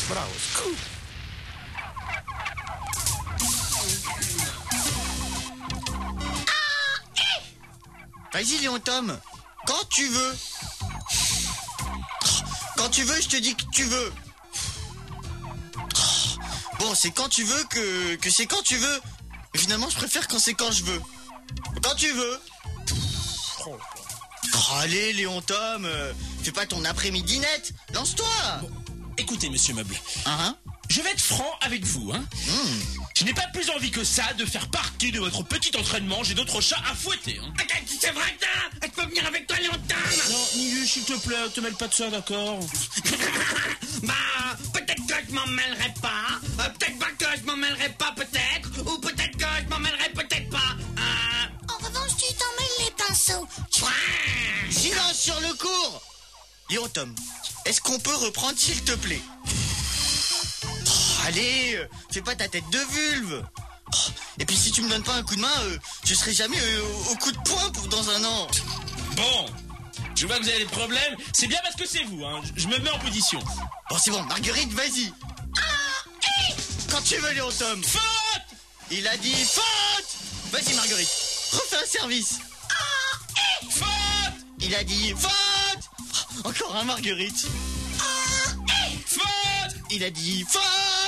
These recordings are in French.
Bravo, scoop. Vas-y, Léon Tom, quand tu veux. Quand tu veux, je te dis que tu veux. Bon, c'est quand tu veux que c'est quand tu veux. Mais finalement, je préfère quand c'est quand je veux. Quand tu veux. Oh, allez, Léon Tom, fais pas ton après-midi net. Lance-toi. Bon, écoutez, monsieur Meuble. Hein? Je vais être franc avec vous, hein. Je n'ai pas plus envie que ça de faire partie de votre petit entraînement. J'ai d'autres chats à fouetter, hein. C'est vrai que je peux venir avec toi, Léon Tom? Non, Ninu, s'il te plaît, te mêle pas de ça, d'accord? Bah, peut-être que je m'en mêlerai pas. Peut-être pas que je m'en mêlerai pas, peut-être. Ou peut-être que je m'en mêlerai peut-être pas. En revanche, tu t'en mêles les pinceaux. Silence sur le cours. Léon Tom, est-ce qu'on peut reprendre, s'il te plaît? Allez, fais pas ta tête de vulve. Et puis si tu me donnes pas un coup de main, je serai jamais au coup de poing dans un an. Bon, je vois que vous avez des problèmes. C'est bien parce que c'est vous, hein. Je me mets en position. Bon, c'est bon, Marguerite, vas-y. Quand tu veux, Léon Tom. Faute! Il a dit faute. Vas-y, Marguerite, refais un service. Faute! Il a dit faute. Encore un, Marguerite. Faute! Il a dit faute.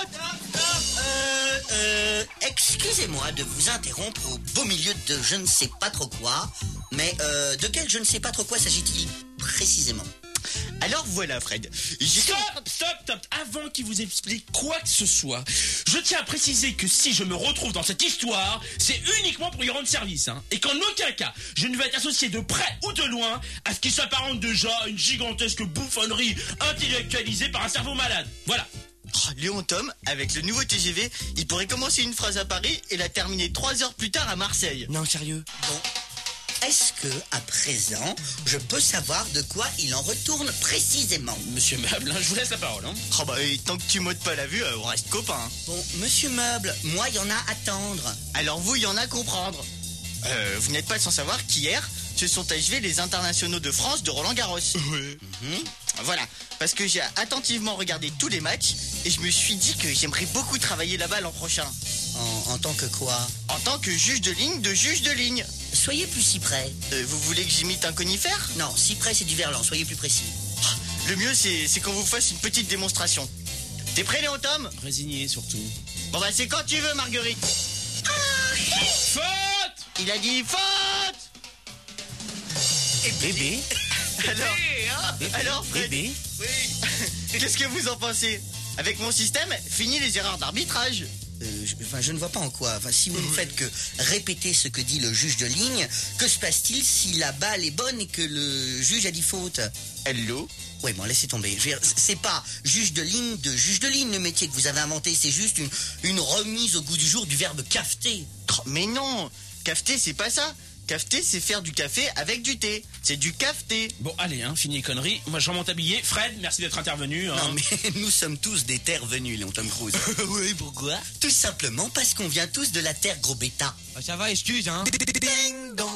Excusez-moi de vous interrompre au beau milieu de je ne sais pas trop quoi, mais de quel je ne sais pas trop quoi s'agit-il précisément? Alors voilà, Fred. Stop. Avant qu'il vous explique quoi que ce soit, je tiens à préciser que si je me retrouve dans cette histoire, c'est uniquement pour y rendre service, hein. Et qu'en aucun cas, je ne vais être associé de près ou de loin à ce qui s'apparente déjà à une gigantesque bouffonnerie intellectualisée par un cerveau malade. Voilà. Léon Tom, avec le nouveau TGV, il pourrait commencer une phrase à Paris et la terminer 3 heures plus tard à Marseille. Non, sérieux. Bon, est-ce que, à présent, je peux savoir de quoi il en retourne précisément? Monsieur Meuble, hein, je vous laisse la parole, hein. Oh bah, et tant que tu m'ôtes pas la vue, on reste copains. Hein. Bon, monsieur Meuble, moi, il y en a à tendre. Alors vous, il y en a à comprendre. Vous n'êtes pas sans savoir qu'hier, se sont achevés les internationaux de France de Roland-Garros. Ouais. Voilà, parce que j'ai attentivement regardé tous les matchs et je me suis dit que j'aimerais beaucoup travailler là-bas l'an prochain. En tant que quoi? En tant que juge de ligne. Soyez plus cyprès. Vous voulez que j'imite un conifère? Non, cyprès c'est du verlan, soyez plus précis. Le mieux c'est qu'on vous fasse une petite démonstration. T'es prêt, Léon Tom? Résigné surtout. Bon bah c'est quand tu veux, Marguerite. Faute! Il a dit faute. Et bébé? Alors Fred, Bébé? oui. Qu'est-ce que vous en pensez? Avec mon système, fini les erreurs d'arbitrage. Je ne vois pas en quoi. Si vous ne faites que répéter ce que dit le juge de ligne, que se passe-t-il si la balle est bonne et que le juge a dit faute? Hello. Oui, bon, laissez tomber. Je veux dire, c'est pas juge de ligne le métier que vous avez inventé. C'est juste une remise au goût du jour du verbe cafeter. Oh, mais non, cafeter c'est pas ça. Cafeter c'est faire du café avec du thé. C'est du cafeté. Bon, allez, hein, fini les conneries. Moi, je remonte habillé. Fred, merci d'être intervenu. Hein. Non, mais nous sommes tous des terres venues, Léon Tom Cruise. Oui, pourquoi? Tout simplement parce qu'on vient tous de la terre, gros bêta. Ça va, excuse, hein. Ding dong.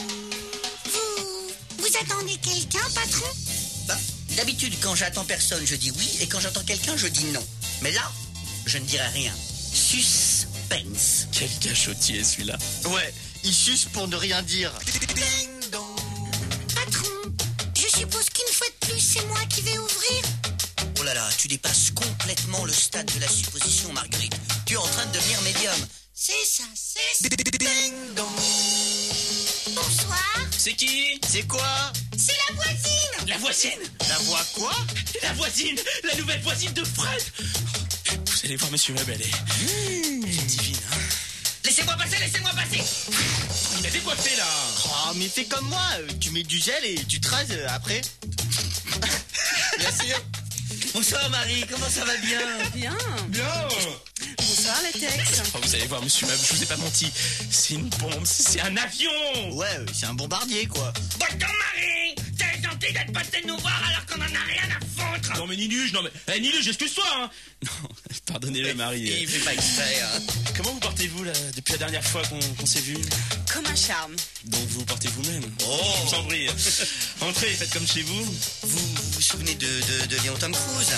Vous attendez quelqu'un, patron? Bah, d'habitude, quand j'attends personne, je dis oui, et quand j'attends quelqu'un, je dis non. Mais là, je ne dirai rien. Suspense. Quel cachotier, celui-là. Ouais, il suce pour ne rien dire. Ding dong. Patron, je suppose qu'une fois de plus, c'est moi qui vais ouvrir. Oh là là, tu dépasses complètement le stade de la supposition, Marguerite. Tu es en train de devenir médium. C'est ça. Ding dong. Bonsoir, C'est qui? C'est quoi? c'est la voisine. La voisine! La voix quoi? La voisine! La nouvelle voisine de Fred! Vous allez voir, monsieur Meuble, elle est divine, hein. Laissez-moi passer. Il a décoiffé, là! Oh, mais fais comme moi, tu mets du gel et tu te rases après. Bien sûr. Bonsoir Marie, comment ça va bien? Bien. Bien! Bonsoir les textes. Oh, vous allez voir, monsieur Meuble, je vous ai pas menti. C'est une bombe, c'est un avion! Ouais, c'est un bombardier quoi. Bonjour Marie, t'es gentil d'être passé nous voir alors qu'on en a rien à foutre. Non mais Ninuge, Ninuge, excuse-toi, hein! Non, pardonnez-le, Marie. Il fait pas exprès, hein. Comment vous portez-vous, là, depuis la dernière fois qu'on s'est vu? Comme un charme. Donc vous portez vous-même? Oh. Je vous en prie. Entrez, faites comme chez vous. Vous vous souvenez de Léon Tom Cruise?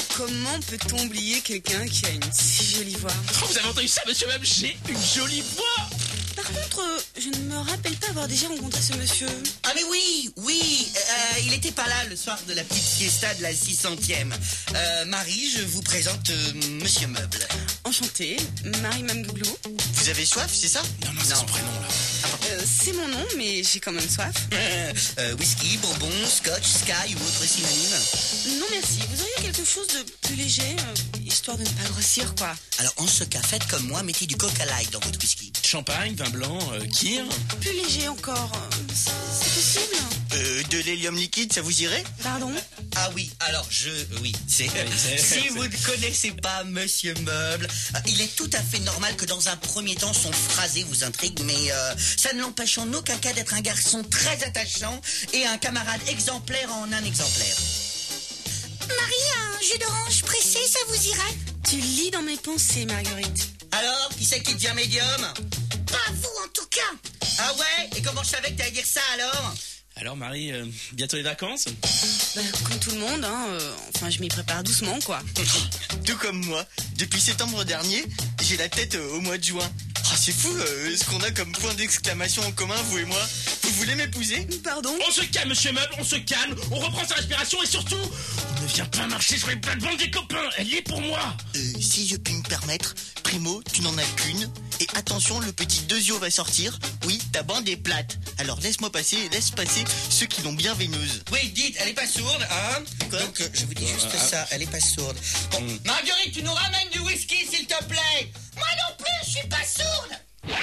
comment peut-on oublier quelqu'un qui a une si jolie voix? Oh, vous avez entendu ça, monsieur Meuble? J'ai une jolie voix. Par contre, je ne me rappelle pas avoir déjà rencontré ce monsieur. Ah mais oui, il était pas là le soir de la petite fiesta de la 600e. Marie, je vous présente Monsieur Meuble. Enchantée, Marie Mamgouglou. Vous avez soif, c'est ça? Non, c'est son prénom, là. C'est mon nom, mais j'ai quand même soif. Whisky, bourbon, scotch, sky ou autre synonyme? Non merci, vous auriez quelque chose de plus léger, histoire de ne pas grossir quoi. Alors en ce cas, faites comme moi, mettez du Coca Light dans votre whisky. Champagne, vin blanc, kir. Plus léger encore, c'est possible? De l'hélium liquide, ça vous irait? Pardon? Ah oui, alors si vous ne connaissez pas Monsieur Meuble, il est tout à fait normal que dans un premier temps son phrasé vous intrigue, mais ça ne l'empêche en aucun cas d'être un garçon très attachant et un camarade exemplaire en un exemplaire. Marie, un jus d'orange pressé, ça vous irait? Tu lis dans mes pensées, Marguerite. Alors, qui c'est qui devient médium? Pas vous, en tout cas. Ah ouais? Et comment je savais que t'allais dire ça alors? Alors, Marie, bientôt les vacances? Bah, comme tout le monde, enfin je m'y prépare doucement quoi. Tout comme moi. Depuis septembre dernier, j'ai la tête au mois de juin. Ah, c'est fou ce qu'on a comme point d'exclamation en commun, vous et moi. Vous voulez m'épouser? Pardon? On se calme, monsieur Meuble, on se calme, on reprend sa respiration et surtout, on ne vient pas marcher sur les plates-bandes des copains, elle est pour moi. Si je puis me permettre, Primo, tu n'en as qu'une. Et attention, le petit Dezio va sortir. Oui, ta bande est plate. Alors laisse passer ceux qui l'ont bien veineuse. Oui, dites, elle est pas sourde, hein? Donc, je vous dis juste ça, elle est pas sourde. Bon, Marguerite, tu nous ramènes du whisky, s'il te plaît. Moi non plus, je suis pas sourde.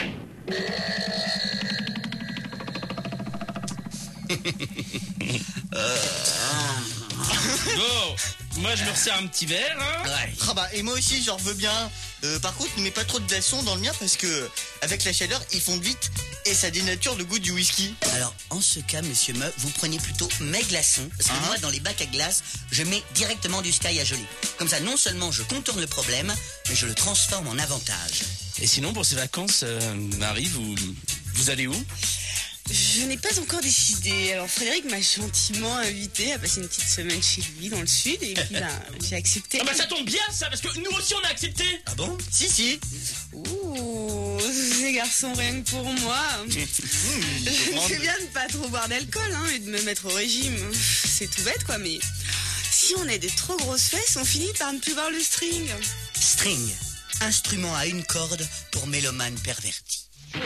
Bon, moi je me resserre un petit verre, hein. Ouais. Ah bah, et moi aussi, j'en veux bien. Par contre, ne mets pas trop de glaçons dans le mien parce que, avec la chaleur, ils fondent vite et ça dénature le goût du whisky. Alors, en ce cas, Monsieur Meuble, vous prenez plutôt mes glaçons, parce que moi, dans les bacs à glace, je mets directement du Sky à geler. Comme ça, non seulement je contourne le problème, mais je le transforme en avantage. Et sinon, pour ces vacances, Marie, vous allez où? Je n'ai pas encore décidé. Alors Frédéric m'a gentiment invité à passer une petite semaine chez lui dans le sud et puis j'ai accepté. Ah bah ça tombe bien ça, parce que nous aussi on a accepté. Ah bon? Si. Ouh, ces garçons rien que pour moi. Je fais bien de pas trop boire d'alcool et de me mettre au régime. C'est tout bête quoi, mais si on a des trop grosses fesses, on finit par ne plus voir le string. String, instrument à une corde pour mélomane perverti.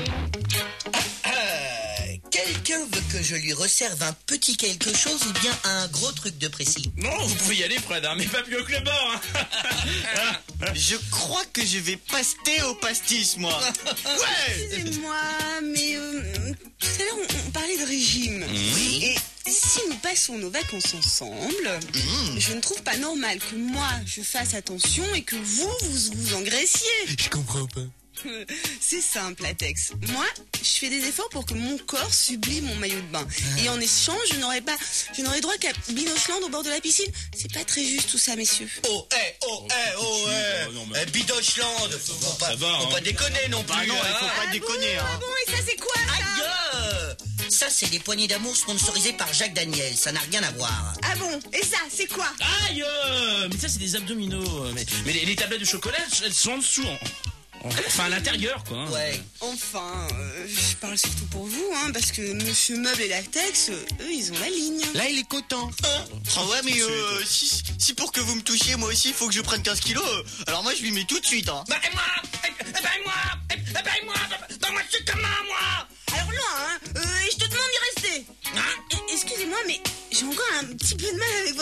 Quelqu'un veut que je lui resserve un petit quelque chose ou bien un gros truc de précis? Non, vous pouvez y aller Fred, mais pas plus haut que le bord. Je crois que je vais paster au pastis, moi. Ouais. Excusez-moi, mais tout à l'heure on parlait de régime. Oui. Et si nous passons nos vacances ensemble, je ne trouve pas normal que moi je fasse attention et que vous engraissiez. Je comprends pas. C'est simple, Latex. Moi, je fais des efforts pour que mon corps sublime mon maillot de bain. Et en échange, je n'aurais droit qu'à Binochland au bord de la piscine. C'est pas très juste tout ça, messieurs. Bidochland, faut pas déconner non plus. Ah non, il faut pas déconner. Ah bon, et ça c'est quoi ça? Aïe! Ça, c'est des poignées d'amour sponsorisées par Jacques Daniel. Ça n'a rien à voir. Ah bon, et ça c'est quoi? Aïe, mais ça c'est des abdominaux. Mais les tablettes de chocolat, elles sont en dessous. Enfin à l'intérieur quoi. Ouais. Enfin, je parle surtout pour vous, parce que Monsieur Meuble et Latex, eux, ils ont la ligne. Là, il est content. Ah ouais, mais si pour que vous me touchiez, moi aussi, il faut que je prenne 15 kilos. Alors moi, je lui mets tout de suite. Bah moi, je suis comment, moi? Alors là, je te demande d'y rester. Excusez-moi, mais j'ai encore un petit peu de mal avec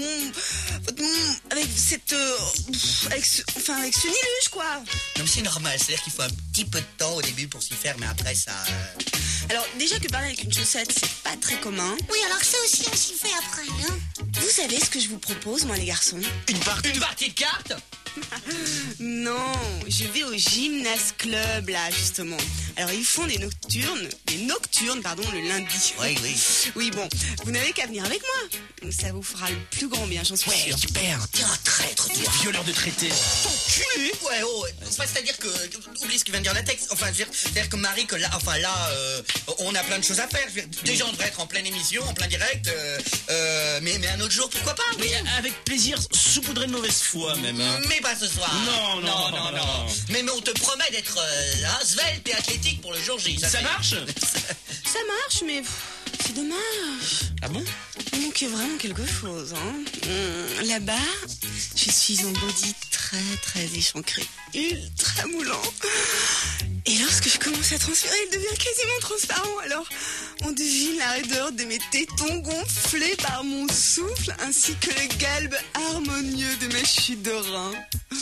avec ce niluge, quoi. Non, mais c'est normal. C'est-à-dire qu'il faut un petit peu de temps au début pour s'y faire, mais après, ça... Alors, déjà que parler avec une chaussette, c'est pas très commun. Oui, alors ça aussi, on s'y fait après, hein. Vous savez ce que je vous propose, moi, les garçons? Une partie Une partie de cartes? Non, je vais au gymnase club là justement. Alors ils font des nocturnes, le lundi. Oui. Oui bon, vous n'avez qu'à venir avec moi. Ça vous fera le plus grand bien, j'en suis sûre. Super. T'es un traître, toi. Violeur de traité. Culé. Ouais, enfin, c'est-à-dire que, oublie ce que vient de dire la texte. Enfin, je veux dire, c'est-à-dire que Marie, que là, on a plein de choses à faire. Je veux dire, déjà, on devrait être en pleine émission, en plein direct. Mais un autre jour, pourquoi pas? Oui, avec plaisir, saupoudré de mauvaise foi même. Hein. Mais pas ce soir. Non. Mais on te promet d'être svelte et athlétique pour le jour J. Ça marche? Ça marche, mais c'est dommage. Ah bon? Il manquait vraiment quelque chose. Hein. Là-bas, je suis en body très échancré, ultra moulant. Et lorsque je commence à transpirer, il devient quasiment transparent. Alors, on devine la raideur de mes tétons gonflés par mon souffle, ainsi que le galbe harmonieux de mes chutes de reins.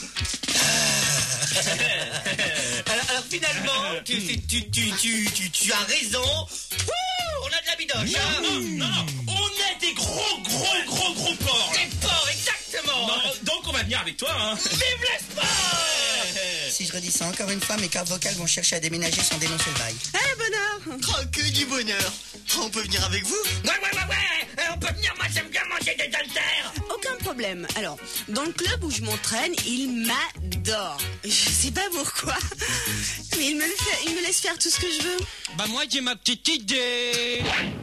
Alors finalement, tu as raison. Ouh, on a de la bidoche. Non, on est des gros porcs. Des porcs, exactement. Non, donc on va venir avec toi. Hein. Vive le sport. Si je redis ça encore une fois, mes cartes vocales vont chercher à déménager sans dénoncer le bail. Bonheur. Oh, que du bonheur. On peut venir avec vous? Ouais. On peut venir, moi j'aime bien manger des haltères. Aucun problème. Alors, dans le club où je m'entraîne, il m'adore. Je sais pas pourquoi, mais il me laisse faire tout ce que je veux. Bah moi j'ai ma petite idée.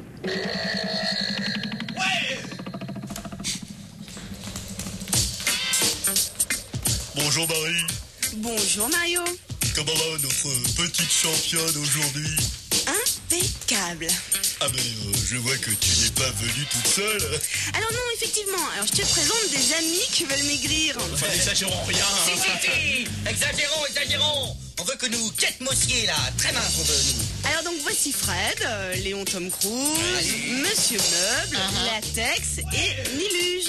Bonjour Marie. Bonjour Mario. Comment va notre petite championne aujourd'hui? Impeccable. Ah mais je vois que tu n'es pas venue toute seule. Alors non, effectivement. Alors je te présente des amis qui veulent maigrir. Enfin, n'exagérons rien. Si. Exagérons. On veut que nous, Kate Mossier, là, très mince, on veut nous. Alors donc voici Fred, Léon Tom Cruise, Monsieur Meuble, Latex et Niluge.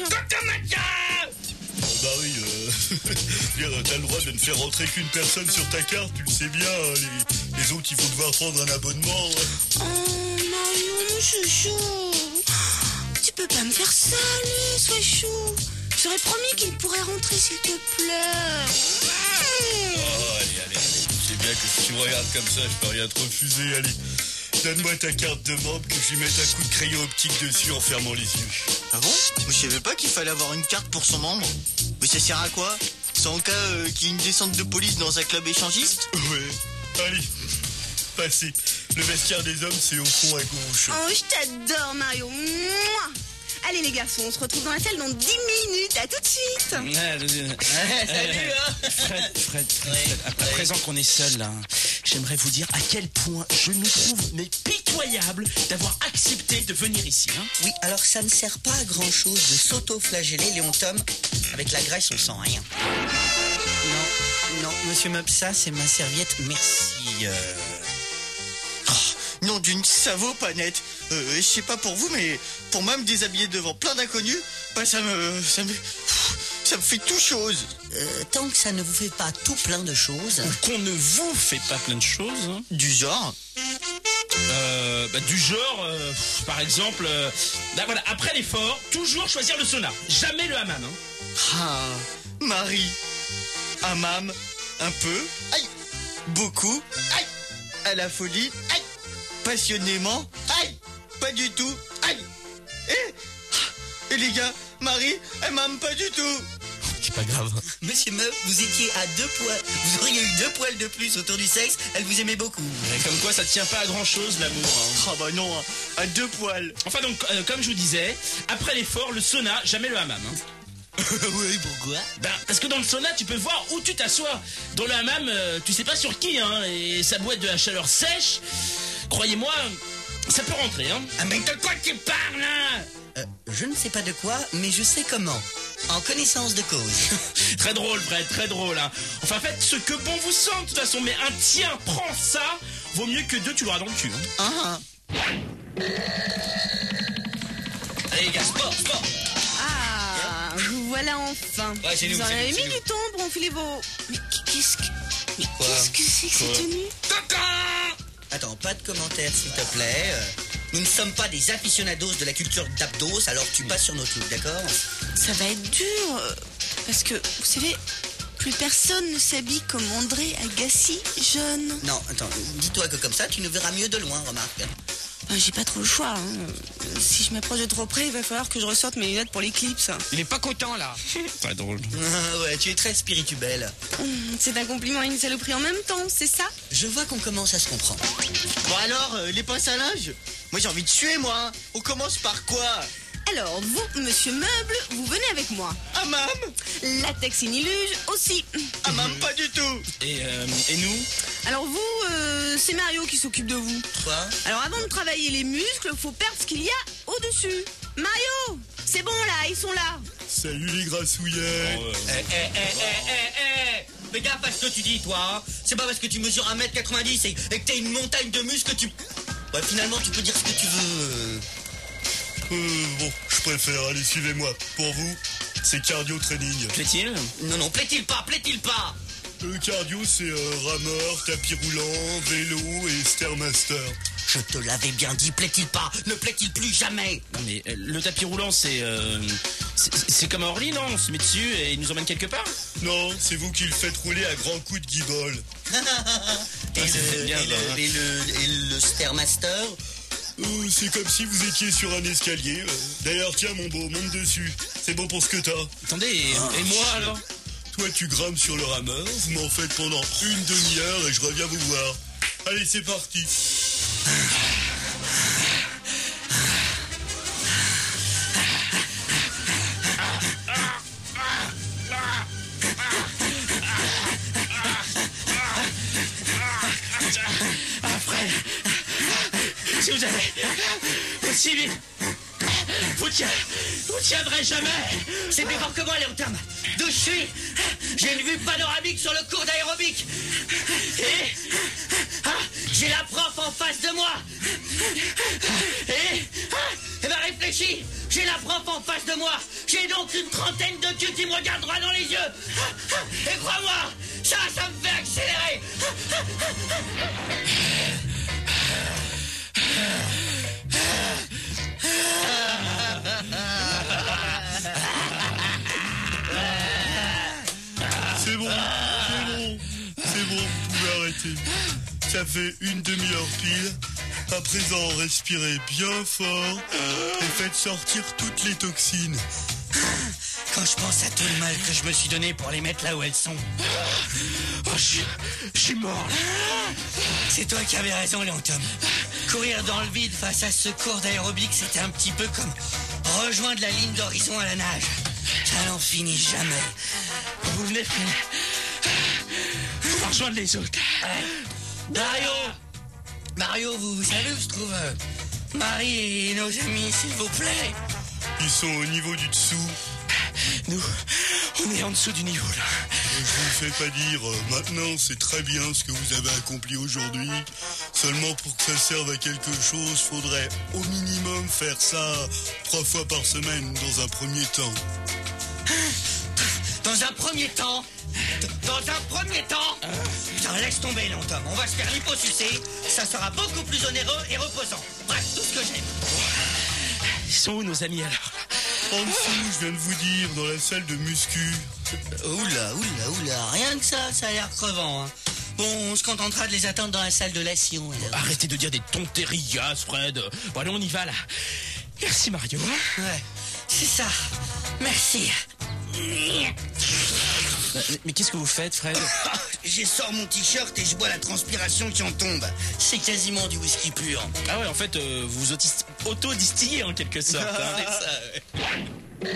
Marie, t'as le droit de ne faire rentrer qu'une personne sur ta carte, tu le sais bien. Les autres, ils vont devoir prendre un abonnement. Oh Mario, mon chouchou. Tu peux pas me faire ça, lui, sois chou. J'aurais promis qu'il pourrait rentrer, s'il te plaît. Oh, allez. Je sais bien que si tu me regardes comme ça, je peux rien te refuser. Allez, donne-moi ta carte de membre, que je lui mette un coup de crayon optique dessus en fermant les yeux. Ah bon? Je savais pas qu'il fallait avoir une carte pour son membre. Mais ça sert à quoi? C'est en cas qu'il y ait une descente de police dans un club échangiste? Ouais. Allez, passez. Le vestiaire des hommes, c'est au fond à gauche. Oh, je t'adore, Mario. Mouah. Allez les garçons, on se retrouve dans la salle dans 10 minutes. À tout de suite. Salut, hein. Fred, à présent qu'on est seul là, j'aimerais vous dire à quel point je me trouve pitoyable d'avoir accepté de venir ici. Hein. Oui, alors ça ne sert pas à grand chose de s'auto-flageller, Léon Tom. Avec la graisse, on sent rien. Non, monsieur Meuble, ça c'est ma serviette, merci. Non, ça vaut pas net. Je sais pas pour vous, mais pour moi me déshabiller devant plein d'inconnus, bah ça me fait tout chose. Tant que ça ne vous fait pas tout plein de choses. Qu'on ne vous fait pas plein de choses. Hein. Du genre? Du genre, par exemple, voilà, après l'effort, toujours choisir le sauna, jamais le hammam. Hein. Ah, Marie. Hammam, un peu, aïe, beaucoup, aïe, à la folie, aïe, passionnément, aïe, pas du tout, aïe. Et les gars, Marie, elle m'aime pas du tout. C'est pas grave. Monsieur Meuble, vous étiez à 2 poils. Vous auriez eu 2 poils de plus autour du sexe, elle vous aimait beaucoup. Mais comme quoi, ça tient pas à grand chose, l'amour. Hein. Ah bah non, à 2 poils. Enfin donc, comme je vous disais, après l'effort, le sauna, jamais le hammam. Hein. Oui, pourquoi? Parce que dans le sauna, tu peux voir où tu t'assois. Dans le hammam, tu sais pas sur qui, hein. Et ça boit de la chaleur sèche. Croyez-moi, ça peut rentrer, hein. Ah, mais de quoi tu parles, hein? Je ne sais pas de quoi, mais je sais comment. En connaissance de cause. Très drôle, Fred, très drôle, hein. Enfin, faites ce que bon vous semble, de toute façon. Mais un tiens, prends ça. Vaut mieux que 2, tu l'auras dans le cul. Hein. Allez, les gars, sport. Ah, vous voilà enfin. Ouais, c'est vous nous, en c'est avez nous, mis c'est du temps pour enfiler vos... Mais qu'est-ce que c'est que cette tenue? Attends, pas de commentaires, s'il te plaît. Nous ne sommes pas des aficionados de la culture d'abdos, alors tu passes sur nos trucs, d'accord? Ça va être dur. Parce que, vous savez, plus personne ne s'habille comme André Agassi, jeune. Non, attends, dis-toi que comme ça, tu nous verras mieux de loin, remarque. J'ai pas trop le choix. Si je m'approche de trop près, il va falloir que je ressorte mes lunettes pour l'éclipse. Il est pas content là. Pas drôle. Ah ouais, tu es très spirituelle. C'est un compliment et une saloperie en même temps, c'est ça? Je vois qu'on commence à se comprendre. Bon alors, les pinces à linge? Moi j'ai envie de suer moi. On commence par quoi? Alors, vous, monsieur Meuble, vous venez avec moi. Hammam? Latex Iniluge aussi. Hammam pas du tout. Et nous? Alors vous, c'est Mario qui s'occupe de vous. Quoi? Alors avant de travailler les muscles, faut perdre ce qu'il y a au-dessus. Mario, c'est bon là, ils sont là. Salut les grassouillets. Fais gaffe à ce que tu dis, toi. Hein. C'est pas parce que tu mesures 1m90 et que t'es une montagne de muscles que tu... Ouais, finalement, tu peux dire ce que tu veux. Bon, je préfère, allez, suivez-moi. Pour vous, c'est cardio training. Plaît-il? Non, plaît-il pas. Le cardio, c'est rameur, tapis roulant, vélo et Stairmaster. Je te l'avais bien dit, plaît-il pas? Ne plaît-il plus jamais? Non mais le tapis roulant c'est comme à Orly, non? On se met dessus et il nous emmène quelque part? Non, c'est vous qui le faites rouler à grands coups de guibole. Et le Stairmaster? C'est comme si vous étiez sur un escalier. D'ailleurs, tiens mon beau, monte dessus. C'est bon pour ce que t'as. Attendez, et moi alors? Toi, tu grimmes sur le rameur, vous m'en faites pendant une demi-heure et je reviens vous voir. Allez, c'est parti. Fred, si vous allez aussi vite, vous tiendrez jamais. C'est plus fort que moi, Léontam. D'où je suis, j'ai une vue panoramique sur le cours d'aérobic. Et j'ai la prof en face de moi. Et ben réfléchis, j'ai la prof en face de moi. J'ai donc une trentaine de tues qui me regardent droit dans les yeux. Et crois-moi, ça me fait accélérer. C'est bon, vous pouvez arrêter. Ça fait une demi-heure pile. À présent, respirez bien fort et faites sortir toutes les toxines. Quand je pense à tout le mal que je me suis donné pour les mettre là où elles sont. Je suis mort là. C'est toi qui avais raison, Léontom. Courir dans le vide face à ce cours d'aérobic, c'était un petit peu comme rejoindre la ligne d'horizon à la nage. Ça n'en finit jamais. Vous venez, Fred. Faut pas rejoindre les autres. Mario, vous savez où se trouve Marie et nos amis, s'il vous plaît? Ils sont au niveau du dessous. Nous, on est en dessous du niveau là. Je vous le fais pas dire. Maintenant, c'est très bien ce que vous avez accompli aujourd'hui. Seulement pour que ça serve à quelque chose, faudrait au minimum faire ça 3 fois par semaine dans un premier temps. Dans un premier temps? Putain, laisse tomber, Léontom. On va se faire liposucer. Ça sera beaucoup plus onéreux et reposant. Bref, tout ce que j'aime. Ils sont où nos amis alors? En dessous, je viens de vous dire, dans la salle de muscu. Oula, rien que ça a l'air crevant, hein. Bon, on se contentera de les attendre dans la salle de l'action. Arrêtez de dire des tonterías, Fred. Bon, allez, on y va là. Merci, Mario. Ouais, c'est ça. Merci. Mais qu'est-ce que vous faites, Fred? J'essore mon t-shirt et je bois la transpiration qui en tombe. C'est quasiment du whisky pur. Ah ouais, en fait, vous auto-distillez en quelque sorte. Hein. C'est ça, ouais.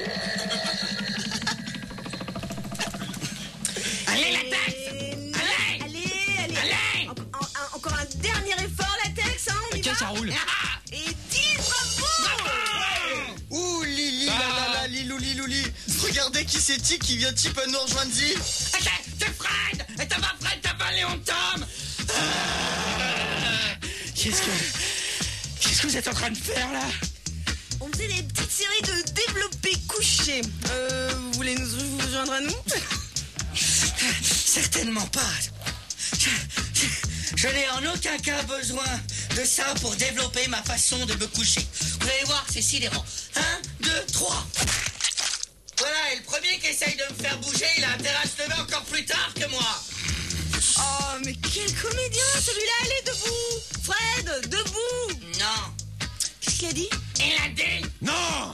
Allez, Latex! Allez! Encore un dernier effort, Latex, hein, on y va? Ça roule. Et 10, bravo! Ouh, Lili, Lilouli. Regardez qui c'est qui vient petit peu nous rejoindre, Zi. C'est Fred! Et t'as pas Fred, t'as pas Léontom! Qu'est-ce que vous êtes en train de faire là? On faisait des petites séries de développés couchés. Vous voulez vous rejoindre à nous? Certainement pas. Je n'ai en aucun cas besoin de ça pour développer ma façon de me coucher. Vous allez voir, c'est sidérant. 1, 2, 3. Voilà, et le premier qui essaye de me faire bouger, il a intérêt à se lever encore plus tard. quel comédien, celui-là, allez, debout. Fred, debout. Non. Qu'est-ce qu'il a dit? Il a dit. Non!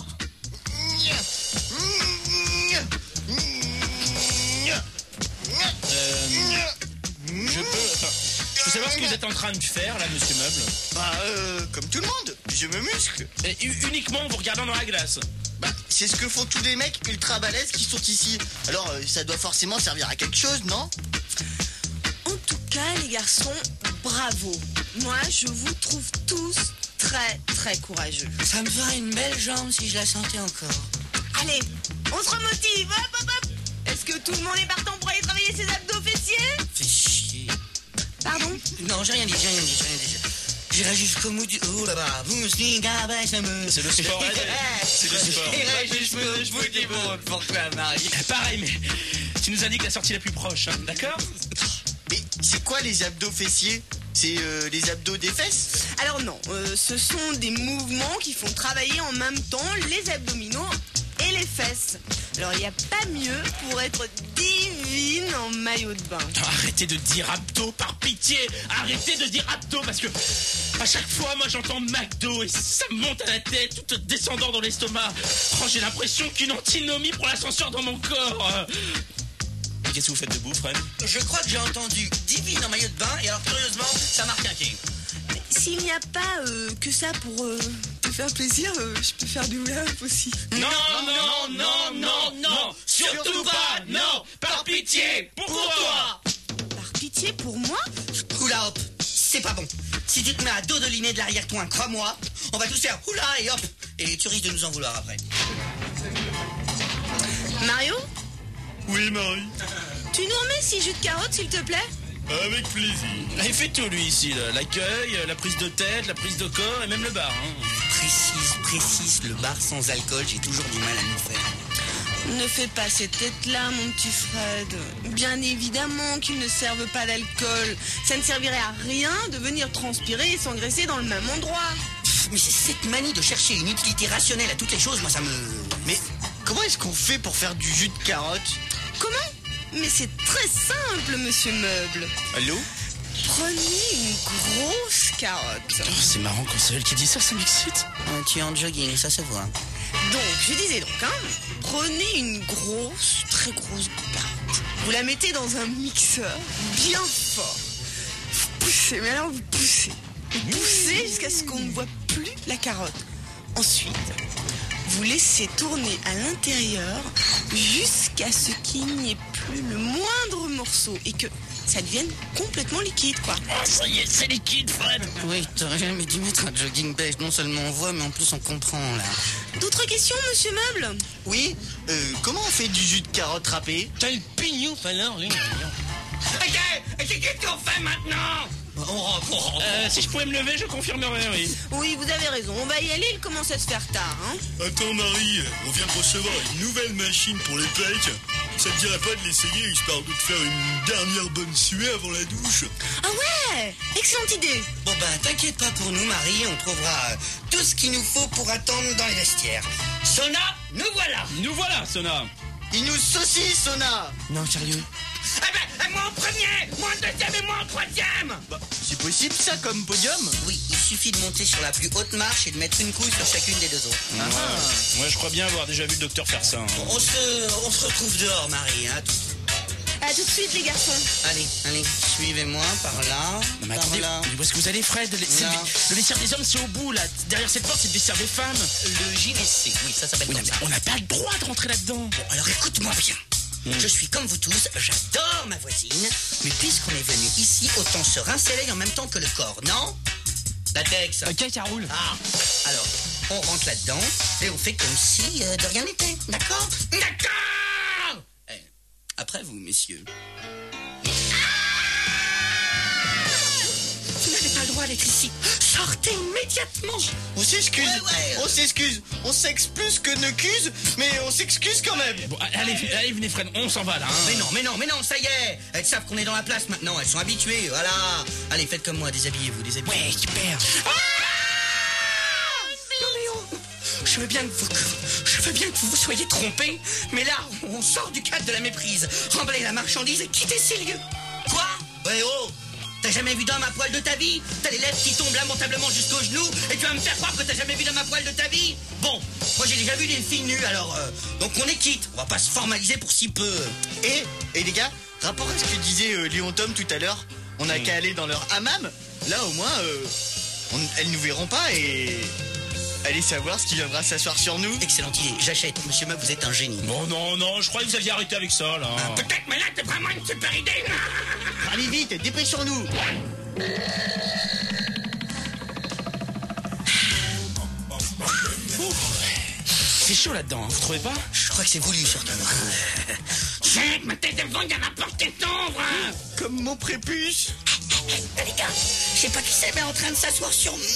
Je peux savoir ce que vous êtes en train de faire là, monsieur Meuble? Bah, comme tout le monde, je me muscle. Et uniquement en vous regardant dans la glace. Bah, c'est ce que font tous les mecs ultra balèzes qui sont ici. Alors, ça doit forcément servir à quelque chose, non? En tout cas, les garçons, bravo. Moi, je vous trouve tous très, très courageux. Ça me ferait une belle jambe si je la sentais encore. Allez, on se remotive, hop, hop, hop. Est-ce que tout le monde est partant pour aller travailler ses abdos fessiers? Fais chier. Pardon? Non, j'ai rien dit. J'irai jusqu'au bout du... Oh là-bas, vous C'est le sport, c'est le sport. J'irai jusqu'au bout du monde. Pourquoi, Marie? Pareil, mais tu nous indiques la sortie la plus proche, hein, d'accord? Mais c'est quoi les abdos fessiers? C'est les abdos des fesses? Alors non, ce sont des mouvements qui font travailler en même temps les abdominaux et les fesses. Alors il n'y a pas mieux pour être divine en maillot de bain. Arrêtez de dire abdos, par pitié. Arrêtez de dire abdos, parce que à chaque fois, moi j'entends McDo et ça me monte à la tête, tout descendant dans l'estomac. Oh, j'ai l'impression qu'une antinomie pour l'ascenseur dans mon corps. Qu'est-ce que vous faites debout, Fred? Je crois que j'ai entendu divine en maillot de bain et alors curieusement, ça marque un king. S'il n'y a pas que ça pour te faire plaisir, je peux faire du hula-hoop aussi. Non, surtout pas, non, par pitié, pour toi. Par pitié pour moi? Hula hop, c'est pas bon. Si tu te mets à dodoliner de l'arrière-coin, crois-moi, on va tous faire hula et hop. Et tu risques de nous en vouloir après. Mario, Oui, Marie, tu nous remets 6 jus de carottes s'il te plaît? avec plaisir. Il fait tout lui ici, là. L'accueil, la prise de tête, la prise de corps et même le bar. Hein. Précise, le bar sans alcool, j'ai toujours du mal à nous faire. Ne fais pas cette tête-là, mon petit Fred. Bien évidemment qu'ils ne servent pas d'alcool. Ça ne servirait à rien de venir transpirer et s'engraisser dans le même endroit. Mais c'est cette manie de chercher une utilité rationnelle à toutes les choses, moi ça me... Mais comment est-ce qu'on fait pour faire du jus de carotte? Comment? Mais c'est très simple, monsieur Meuble. Allô? Prenez une grosse carotte. Oh, c'est marrant quand c'est elle qui dit ça, ça m'excite. Tu es en jogging, ça se voit. Donc, je disais donc, prenez une grosse, très grosse carotte. Vous la mettez dans un mixeur bien fort. Vous poussez, mais alors vous poussez. Vous poussez jusqu'à ce qu'on ne voit plus la carotte. Ensuite, vous laissez tourner à l'intérieur jusqu'à ce qu'il n'y ait plus le moindre morceau et que ça devienne complètement liquide, quoi. Oh, ça y est, c'est liquide, Fred. Oui, t'aurais jamais dû mettre un jogging beige. Non seulement on voit, mais en plus on comprend, là. D'autres questions, monsieur Meuble? Oui, comment on fait du jus de carotte râpé? T'as le pignon, alors, lui. Ok, et qu'est-ce qu'on fait maintenant? On rentre. Si je pouvais me lever, je confirmerais, oui. Oui, vous avez raison. On va y aller, il commence à se faire tard, hein. Attends, Marie, on vient de recevoir une nouvelle machine pour les pecs. Ça te dirait pas de l'essayer histoire de te faire une dernière bonne suée avant la douche? Ah ouais, excellente idée. Bon bah t'inquiète pas pour nous, Marie, on trouvera tout ce qu'il nous faut pour attendre dans les vestiaires. Sona, nous voilà. Nous voilà, Sona. Il nous saucisse, Sona! Non, sérieux? Eh ben, moi en premier, moi en deuxième et moi en troisième. Bah, c'est possible ça comme podium? Oui, il suffit de monter sur la plus haute marche et de mettre une couille sur chacune des deux autres. Moi, je crois bien avoir déjà vu le docteur faire ça. Hein. On se retrouve dehors, Marie, hein. À tout de suite, les garçons. Allez, suivez-moi par là, Non, mais par attendez, là. où est-ce que vous allez, Fred? Le vestiaire des hommes, c'est au bout, là. Derrière cette porte, c'est le vestiaire des femmes. Le JVC, oui, ça s'appelle Oui, comme mais ça. on n'a pas le droit de rentrer là-dedans. Bon, alors écoute-moi bien. Je suis comme vous tous, j'adore ma voisine, mais puisqu'on est venu ici, autant se rincer l'œil en même temps que le corps, non? Latex. Ok, ça roule. Ah, alors, on rentre là-dedans et on fait comme si de rien n'était, d'accord? D'accord. Après vous, messieurs. Vous n'avez pas le droit d'être ici. Sortez immédiatement. On s'excuse, Ouais. on s'excuse, on s'ex plus que ne cuse, mais on s'excuse quand même. Bon, allez, venez, Fred, on s'en va, là. Hein. Mais non, ça y est. Elles savent qu'on est dans la place maintenant, elles sont habituées, voilà. Allez, faites comme moi, déshabillez-vous. Ouais, super. Je veux bien que vous vous soyez trompés, mais là, on sort du cadre de la méprise. Remballez la marchandise et quittez ces lieux. Quoi? Ouais, oh. T'as jamais vu d'homme à poil de ta vie? T'as les lèvres qui tombent lamentablement jusqu'aux genoux et tu vas me faire croire que t'as jamais vu d'homme à poil de ta vie? Bon, moi j'ai déjà vu des filles nues, alors donc on est quitte. On va pas se formaliser pour si peu. Et les gars, rapport à ce que disait Léon Tom tout à l'heure, on a qu'à aller dans leur hammam. Là au moins, elles nous verront pas et allez savoir ce qui viendra s'asseoir sur nous. Excellente idée, j'achète. Monsieur Meub, vous êtes un génie. Bon, non, je croyais que vous aviez arrêté avec ça, là. Peut-être, mais là, c'est vraiment une super idée. Allez vite, dépêchons-nous. C'est chaud là-dedans, hein, vous trouvez pas? Je crois que c'est voulu, surtout. Chut, ma tête devant, il y a ma porte qui s'ouvre. Comme mon prépuce. Les gars, je sais pas qui c'est, mais en train de s'asseoir sur moi.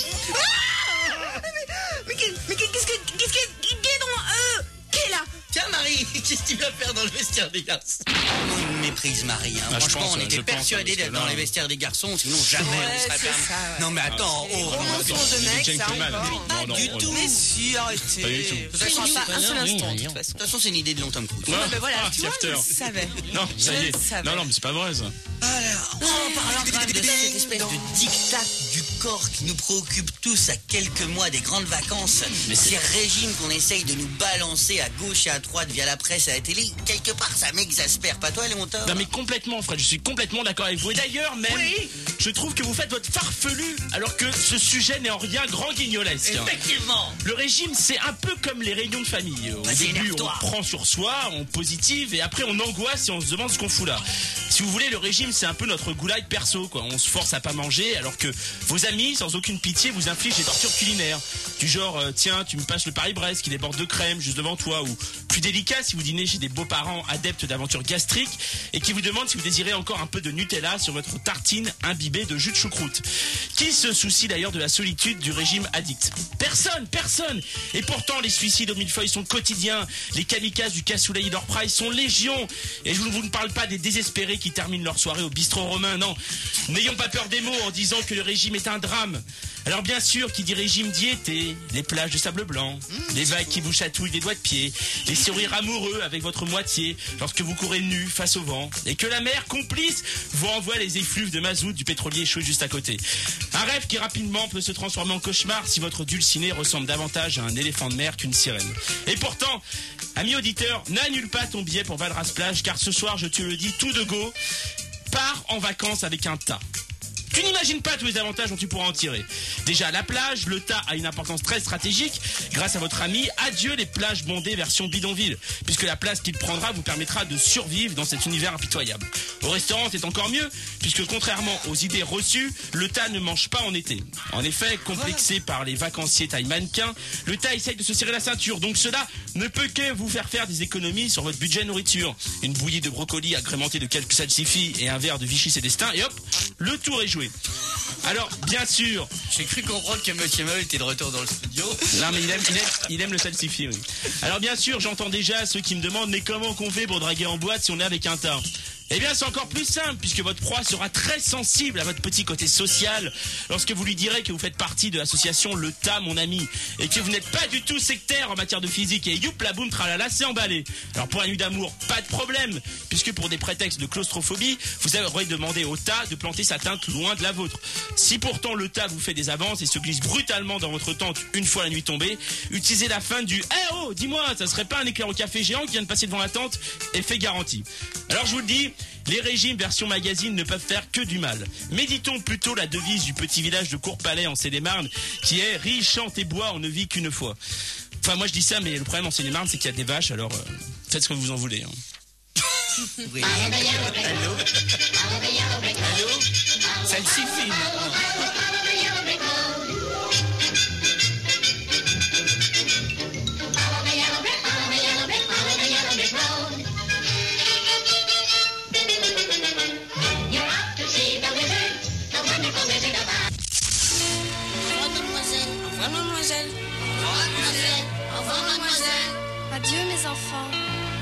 Mais qu'est-ce qui est dans qui est là? Tiens, Marie, qu'est-ce que tu vas faire dans le vestiaire des garçons? On me méprise, Marie. Hein. Ah, Franchement, pense, on était je pense, persuadés d'être dans les vestiaires des garçons, sinon jamais on serait permis. ça, ouais. Non, mais attends, Les gros mensonges de mecs, ça gentlemen. encore. Non, non, du non, tout. non. Mais si, arrêtez. Pas du tout. De toute façon, pas un seul instant, de toute façon. De toute façon, c'est une idée de long Tom Cruise. Ouais. Mais voilà, tu vois, capteur. je savais. Non, ça y est. Je savais. Non, mais c'est pas vrai, ça. Alors, en parlant quand même de cette espèce de diktat du corps qui nous préoccupe tous à quelques mois des grandes vacances, ces régimes qu'on essaye de nous balancer à gauche et à droite via la presse et à la télé, quelque part ça m'exaspère, pas toi Léon Tom? Non mais complètement Fred, je suis complètement d'accord avec vous. Et d'ailleurs même, je trouve que vous faites votre farfelu alors que ce sujet n'est en rien grand guignolesque. Effectivement. Le régime c'est un peu comme les réunions de famille. Au Vas-y, début on énerve-toi. prend sur soi, on positive et après on angoisse et on se demande ce qu'on fout là. Si vous voulez, le régime c'est un peu notre goulag perso quoi. On se force à pas manger alors que vos amis sans aucune pitié vous infligent des tortures culinaires. Du genre tiens tu me passes le Paris-Brest qui déborde de crème juste devant toi, ou plus délicat si vous dînez chez des beaux-parents adeptes d'aventures gastriques et qui vous demandent si vous désirez encore un peu de Nutella sur votre tartine imbibée de jus de choucroute. Qui se soucie d'ailleurs de la solitude du régime addict? Personne. Et pourtant les suicides au millefeuille sont quotidiens, les kamikazes du cassoulet Idor Price sont légion. Et je vous ne parle pas des désespérés qui terminent leur soirée au bistrot romain, non. N'ayons pas peur des mots en disant que le régime est un drame. Alors bien sûr, qui dit régime dit été, les plages de sable blanc, les vagues qui vous chatouillent des doigts de pied, les sourires amoureux avec votre moitié lorsque vous courez nu face au vent, et que la mer, complice, vous envoie les effluves de mazout du pétrolier échoué juste à côté. Un rêve qui rapidement peut se transformer en cauchemar si votre dulciné ressemble davantage à un éléphant de mer qu'une sirène. Et pourtant, ami auditeur, n'annule pas ton billet pour Valras Plage, car ce soir, je te le dis tout de go, pars en vacances avec un tas. Tu n'imagines pas tous les avantages dont tu pourras en tirer. Déjà à la plage, le tas a une importance très stratégique. Grâce à votre ami, adieu les plages bondées version bidonville, puisque la place qu'il prendra vous permettra de survivre dans cet univers impitoyable. Au restaurant, c'est encore mieux, puisque contrairement aux idées reçues, le tas ne mange pas en été. En effet, complexé par les vacanciers taille mannequin, le tas essaye de se serrer la ceinture, donc cela ne peut que vous faire des économies sur votre budget nourriture. Une bouillie de brocoli agrémentée de quelques salsifis et un verre de Vichy Célestin, et hop, le tour est joué. Alors, bien sûr, J'ai cru comprendre que Monsieur Meul était de retour dans le studio. non mais il aime le salsifis, oui. Alors bien sûr, j'entends déjà ceux qui me demandent mais comment qu'on fait pour draguer en boîte si on est avec un tas? Eh bien, c'est encore plus simple, puisque votre proie sera très sensible à votre petit côté social lorsque vous lui direz que vous faites partie de l'association Le Tas, mon ami, et que vous n'êtes pas du tout sectaire en matière de physique, et youp, la boum, tralala, c'est emballé. Alors, pour la nuit d'amour, pas de problème, puisque pour des prétextes de claustrophobie, vous aurez demandé au tas de planter sa teinte loin de la vôtre. Si pourtant le tas vous fait des avances et se glisse brutalement dans votre tente une fois la nuit tombée, utilisez la fin du « Eh oh, dis-moi, ça serait pas un éclair au café géant qui vient de passer devant la tente ?» Effet garanti. Alors, je vous le dis, les régimes version magazine ne peuvent faire que du mal. Méditons plutôt la devise du petit village de Courpalais en Seine-et-Marne qui est « Ris, chante et bois, on ne vit qu'une fois ». Enfin, moi je dis ça, mais le problème en Seine-et-Marne, c'est qu'il y a des vaches, alors faites ce que vous en voulez. Hein. Oui. Allô? Ça le suffit maintenant. Adieu mes enfants.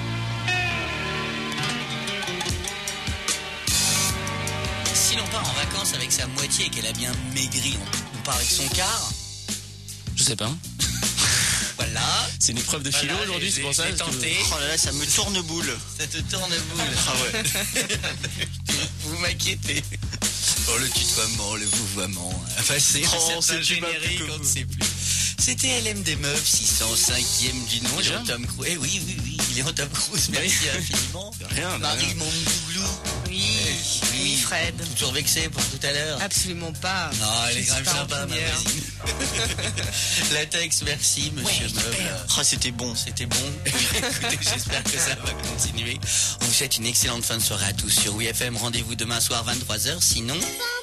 Si l'on part en vacances avec sa moitié et qu'elle a bien maigri, on part avec son quart. Je sais pas. Voilà. C'est une épreuve de philo Voilà, aujourd'hui, c'est pour ça. j'ai tenté. Oh là là, ça me tourne boule. Ça te tourne boule. Ah ouais. Vous m'inquiétez. Oh, le tutoiement, le vouvoiement. Enfin, c'est un générique, on ne sait plus. C'était LM des Meufs, 605e du nom. Déjà Tom Cruise. Eh oui, il est en Tom Cruise, merci infiniment. Rien, Marie, mon douglou. Oui, Fred. Toujours vexé pour tout à l'heure. Absolument pas. Non, elle Je est suis grave pas en sympa, ma première. voisine. Latex, merci, monsieur Meuble. Oh, c'était bon. C'était bon. Écoutez, j'espère que ça va continuer. On vous souhaite une excellente fin de soirée à tous sur WFM. Rendez-vous demain soir, 23h. Sinon...